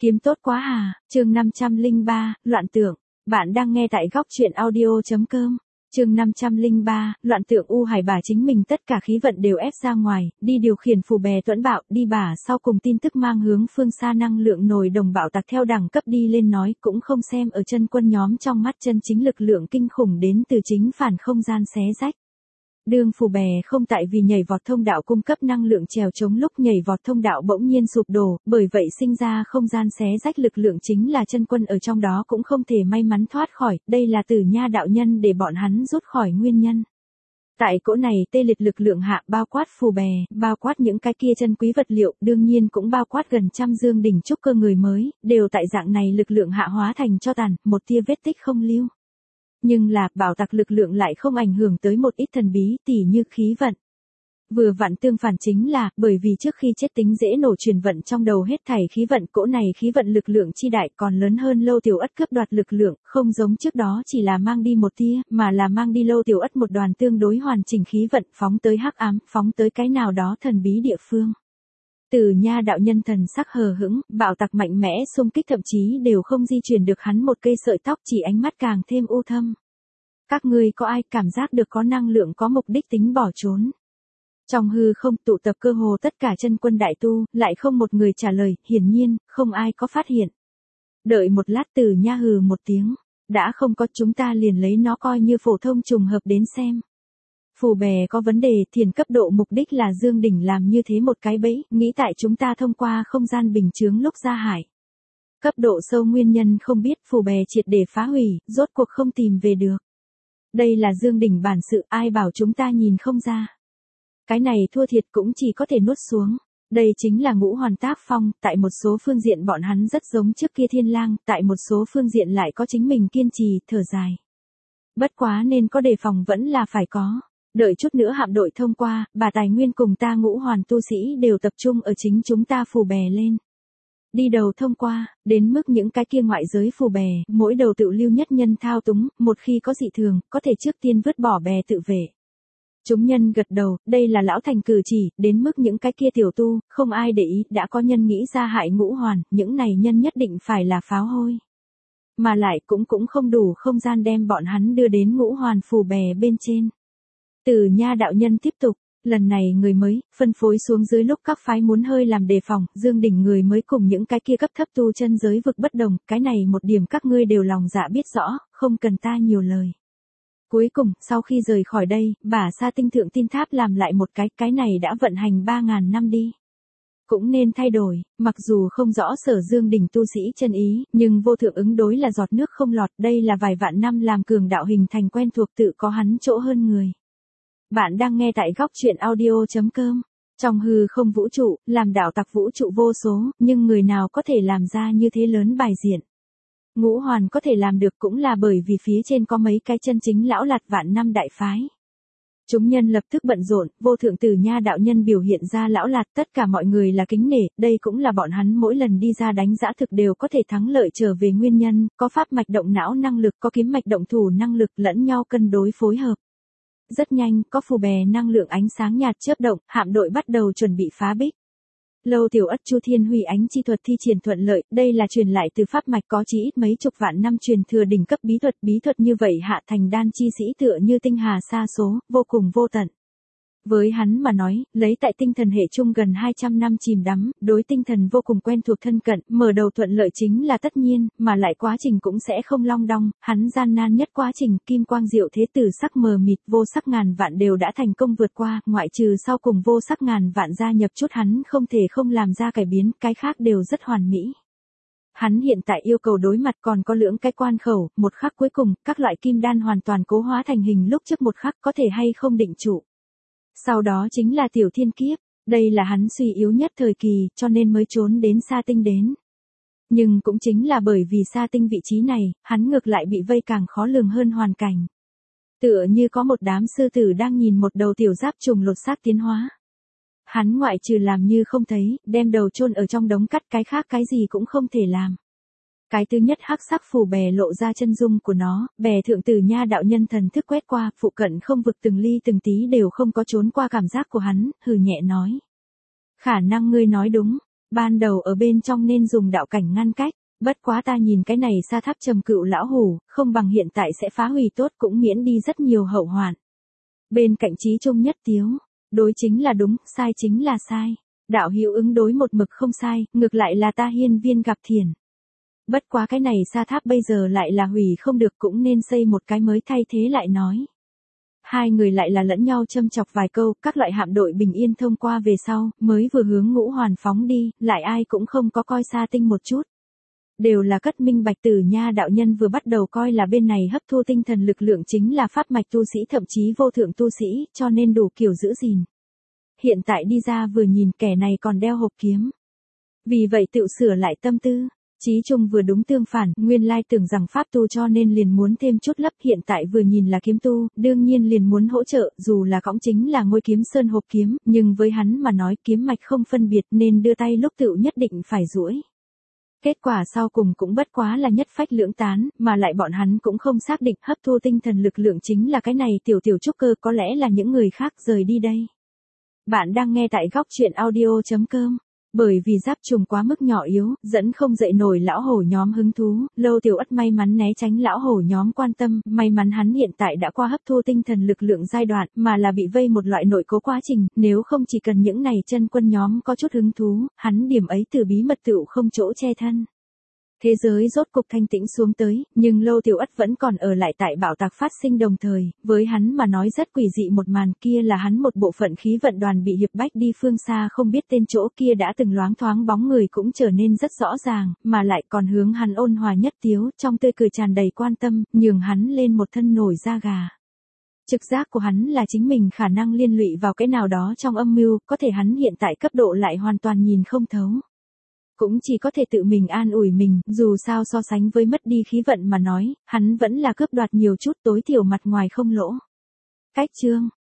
Kiếm tốt quá à, chương 503, loạn tượng. Bạn đang nghe tại góc truyện audio.com. Chương 503, loạn tượng. U Hải bà chính mình tất cả khí vận đều ép ra ngoài, đi điều khiển phù bè tuẫn bạo, đi bà sau cùng tin tức mang hướng phương xa năng lượng nồi đồng bạo tạc theo đẳng cấp đi lên nói cũng không xem ở chân quân nhóm trong mắt chân chính lực lượng kinh khủng đến từ chính phản không gian xé rách. Đường phù bè không tại vì nhảy vọt thông đạo cung cấp năng lượng trèo chống lúc nhảy vọt thông đạo bỗng nhiên sụp đổ, bởi vậy sinh ra không gian xé rách lực lượng chính là chân quân ở trong đó cũng không thể may mắn thoát khỏi, đây là Tử Nha đạo nhân để bọn hắn rút khỏi nguyên nhân. Tại cỗ này tê liệt lực lượng hạ bao quát phù bè, bao quát những cái kia chân quý vật liệu, đương nhiên cũng bao quát gần trăm dương đỉnh trúc cơ người mới, đều tại dạng này lực lượng hạ hóa thành cho tàn, một tia vết tích không lưu. Nhưng là, bảo tạc lực lượng lại không ảnh hưởng tới một ít thần bí tỉ như khí vận. Vừa vặn tương phản chính là, bởi vì trước khi chết tính dễ nổ truyền vận trong đầu hết thảy khí vận, cỗ này khí vận lực lượng chi đại còn lớn hơn Lâu Tiểu Ất cướp đoạt lực lượng, không giống trước đó chỉ là mang đi một tia, mà là mang đi Lâu Tiểu Ất một đoàn tương đối hoàn chỉnh khí vận, phóng tới hắc ám, phóng tới cái nào đó thần bí địa phương. Tử Nha đạo nhân thần sắc hờ hững, bạo tạc mạnh mẽ xung kích thậm chí đều không di chuyển được hắn một cây sợi tóc, chỉ ánh mắt càng thêm u thâm. Các ngươi có ai cảm giác được có năng lượng có mục đích tính bỏ trốn? Trong hư không tụ tập cơ hồ tất cả chân quân đại tu, lại không một người trả lời, hiển nhiên, không ai có phát hiện. Đợi một lát Tử Nha hừ một tiếng, đã không có chúng ta liền lấy nó coi như phổ thông trùng hợp đến xem. Phù bè có vấn đề, thiền cấp độ mục đích là Dương Đỉnh làm như thế một cái bẫy, nghĩ tại chúng ta thông qua không gian bình chướng lúc ra hải. Cấp độ sâu nguyên nhân không biết, phù bè triệt để phá hủy, rốt cuộc không tìm về được. Đây là Dương Đỉnh bản sự, ai bảo chúng ta nhìn không ra. Cái này thua thiệt cũng chỉ có thể nuốt xuống. Đây chính là Ngũ Hoàn tác phong, tại một số phương diện bọn hắn rất giống trước kia Thiên Lang, tại một số phương diện lại có chính mình kiên trì, thở dài. Bất quá nên có đề phòng vẫn là phải có. Đợi chút nữa hạm đội thông qua, bà tài nguyên cùng ta Ngũ Hoàn tu sĩ đều tập trung ở chính chúng ta phù bè lên. Đi đầu thông qua, đến mức những cái kia ngoại giới phù bè, mỗi đầu tự lưu nhất nhân thao túng, một khi có dị thường, có thể trước tiên vứt bỏ bè tự vệ. Chúng nhân gật đầu, đây là lão thành cử chỉ, đến mức những cái kia tiểu tu, không ai để ý, đã có nhân nghĩ ra hại Ngũ Hoàn, những này nhân nhất định phải là pháo hôi. Mà lại cũng không đủ không gian đem bọn hắn đưa đến Ngũ Hoàn phù bè bên trên. Tử Nha đạo nhân tiếp tục, lần này người mới, phân phối xuống dưới lúc các phái muốn hơi làm đề phòng, Dương Đỉnh người mới cùng những cái kia cấp thấp tu chân giới vực bất đồng, cái này một điểm các ngươi đều lòng dạ biết rõ, không cần ta nhiều lời. Cuối cùng, sau khi rời khỏi đây, bà Sa Tinh Thượng Tin Tháp làm lại một cái này đã vận hành 3.000 năm đi. Cũng nên thay đổi, mặc dù không rõ Sở Dương Đỉnh tu sĩ chân ý, nhưng vô thượng ứng đối là giọt nước không lọt, đây là vài vạn năm làm cường đạo hình thành quen thuộc tự có hắn chỗ hơn người. Bạn đang nghe tại góc truyện audio.com. Trong hư không vũ trụ, làm đạo tặc vũ trụ vô số, nhưng người nào có thể làm ra như thế lớn bài diện. Ngũ Hoàn có thể làm được cũng là bởi vì phía trên có mấy cái chân chính lão lạt vạn năm đại phái. Chúng nhân lập tức bận rộn, vô thượng Tử Nha đạo nhân biểu hiện ra lão lạt, tất cả mọi người là kính nể, đây cũng là bọn hắn mỗi lần đi ra đánh giã thực đều có thể thắng lợi trở về nguyên nhân, có pháp mạch động não năng lực, có kiếm mạch động thủ năng lực lẫn nhau cân đối phối hợp. Rất nhanh, có phù bè năng lượng ánh sáng nhạt chớp động, hạm đội bắt đầu chuẩn bị phá bích. Lâu Tiểu Ất Chu Thiên Huy ánh chi thuật thi triển thuận lợi, đây là truyền lại từ pháp mạch có chí ít mấy chục vạn năm truyền thừa đỉnh cấp bí thuật như vậy hạ thành đan chi sĩ tựa như tinh hà sa số, vô cùng vô tận. Với hắn mà nói, lấy tại tinh thần hệ chung gần 200 năm chìm đắm, đối tinh thần vô cùng quen thuộc thân cận, mở đầu thuận lợi chính là tất nhiên, mà lại quá trình cũng sẽ không long đong, hắn gian nan nhất quá trình, kim quang diệu thế tử sắc mờ mịt, vô sắc ngàn vạn đều đã thành công vượt qua, ngoại trừ sau cùng vô sắc ngàn vạn gia nhập chút hắn không thể không làm ra cải biến, cái khác đều rất hoàn mỹ. Hắn hiện tại yêu cầu đối mặt còn có lưỡng cái quan khẩu, một khắc cuối cùng, các loại kim đan hoàn toàn cố hóa thành hình lúc trước một khắc có thể hay không định trụ. Sau đó chính là tiểu thiên kiếp, đây là hắn suy yếu nhất thời kỳ, cho nên mới trốn đến Sa Tinh đến. Nhưng cũng chính là bởi vì Sa Tinh vị trí này, hắn ngược lại bị vây càng khó lường hơn hoàn cảnh. Tựa như có một đám sư tử đang nhìn một đầu tiểu giáp trùng lột xác tiến hóa. Hắn ngoại trừ làm như không thấy, đem đầu chôn ở trong đống cắt, cái khác cái gì cũng không thể làm. Cái thứ nhất hắc sắc phù bè lộ ra chân dung của nó, bè thượng Tử Nha đạo nhân thần thức quét qua, phụ cận không vực từng ly từng tí đều không có trốn qua cảm giác của hắn, hừ nhẹ nói. Khả năng ngươi nói đúng, Ban đầu ở bên trong nên dùng đạo cảnh ngăn cách, bất quá ta nhìn cái này sa tháp trầm cựu lão hủ, không bằng hiện tại sẽ phá hủy tốt cũng miễn đi rất nhiều hậu hoạn. Bên cạnh Chí Trung nhất tiếu, đối chính là đúng, sai chính là sai. Đạo hữu ứng đối một mực không sai, ngược lại là ta hiên viên gặp thiền. Bất quá cái này sa tháp bây giờ lại là hủy không được cũng nên xây một cái mới thay thế lại nói. Hai người lại là lẫn nhau châm chọc vài câu, các loại hạm đội bình yên thông qua về sau, mới vừa hướng Ngũ Hoàn phóng đi, lại ai cũng không có coi Sa Tinh một chút. Đều là cất minh bạch Tử Nha đạo nhân vừa bắt đầu coi là bên này hấp thu tinh thần lực lượng chính là pháp mạch tu sĩ thậm chí vô thượng tu sĩ, cho nên đủ kiểu giữ gìn. Hiện tại đi ra vừa nhìn kẻ này còn đeo hộp kiếm. Vì vậy tự sửa lại tâm tư. Chí Trung vừa đúng tương phản, nguyên lai tưởng rằng pháp tu cho nên liền muốn thêm chút lấp, hiện tại vừa nhìn là kiếm tu, đương nhiên liền muốn hỗ trợ, dù là cõng chính là Ngôi Kiếm Sơn hộp kiếm, nhưng với hắn mà nói kiếm mạch không phân biệt nên đưa tay lúc tựu nhất định phải duỗi. Kết quả sau cùng cũng bất quá là nhất phách lưỡng tán, mà lại bọn hắn cũng không xác định hấp thu tinh thần lực lượng chính là cái này tiểu trúc cơ, có lẽ là những người khác rời đi đây. Bạn đang nghe tại góc truyện audio.com. Bởi vì giáp trùng quá mức nhỏ yếu, dẫn không dậy nổi lão hổ nhóm hứng thú, Lâu Tiểu Ất may mắn né tránh lão hổ nhóm quan tâm, may mắn hắn hiện tại đã qua hấp thu tinh thần lực lượng giai đoạn, mà là bị vây một loại nội cố quá trình, nếu không chỉ cần những này chân quân nhóm có chút hứng thú, hắn điểm ấy từ bí mật tựu không chỗ che thân. Thế giới rốt cục thanh tĩnh xuống tới, nhưng Lâu Tiểu Ất vẫn còn ở lại tại bảo tạc phát sinh đồng thời, với hắn mà nói rất quỷ dị một màn kia là hắn một bộ phận khí vận đoàn bị hiệp bách đi phương xa không biết tên chỗ kia đã từng loáng thoáng bóng người cũng trở nên rất rõ ràng, mà lại còn hướng hắn ôn hòa nhất tiếu, trong tươi cười tràn đầy quan tâm, nhường hắn lên một thân nổi da gà. Trực giác của hắn là chính mình khả năng liên lụy vào cái nào đó trong âm mưu, có thể hắn hiện tại cấp độ lại hoàn toàn nhìn không thấu. Cũng chỉ có thể tự mình an ủi mình, dù sao so sánh với mất đi khí vận mà nói, hắn vẫn là cướp đoạt nhiều chút, tối thiểu mặt ngoài không lỗ. Cách chương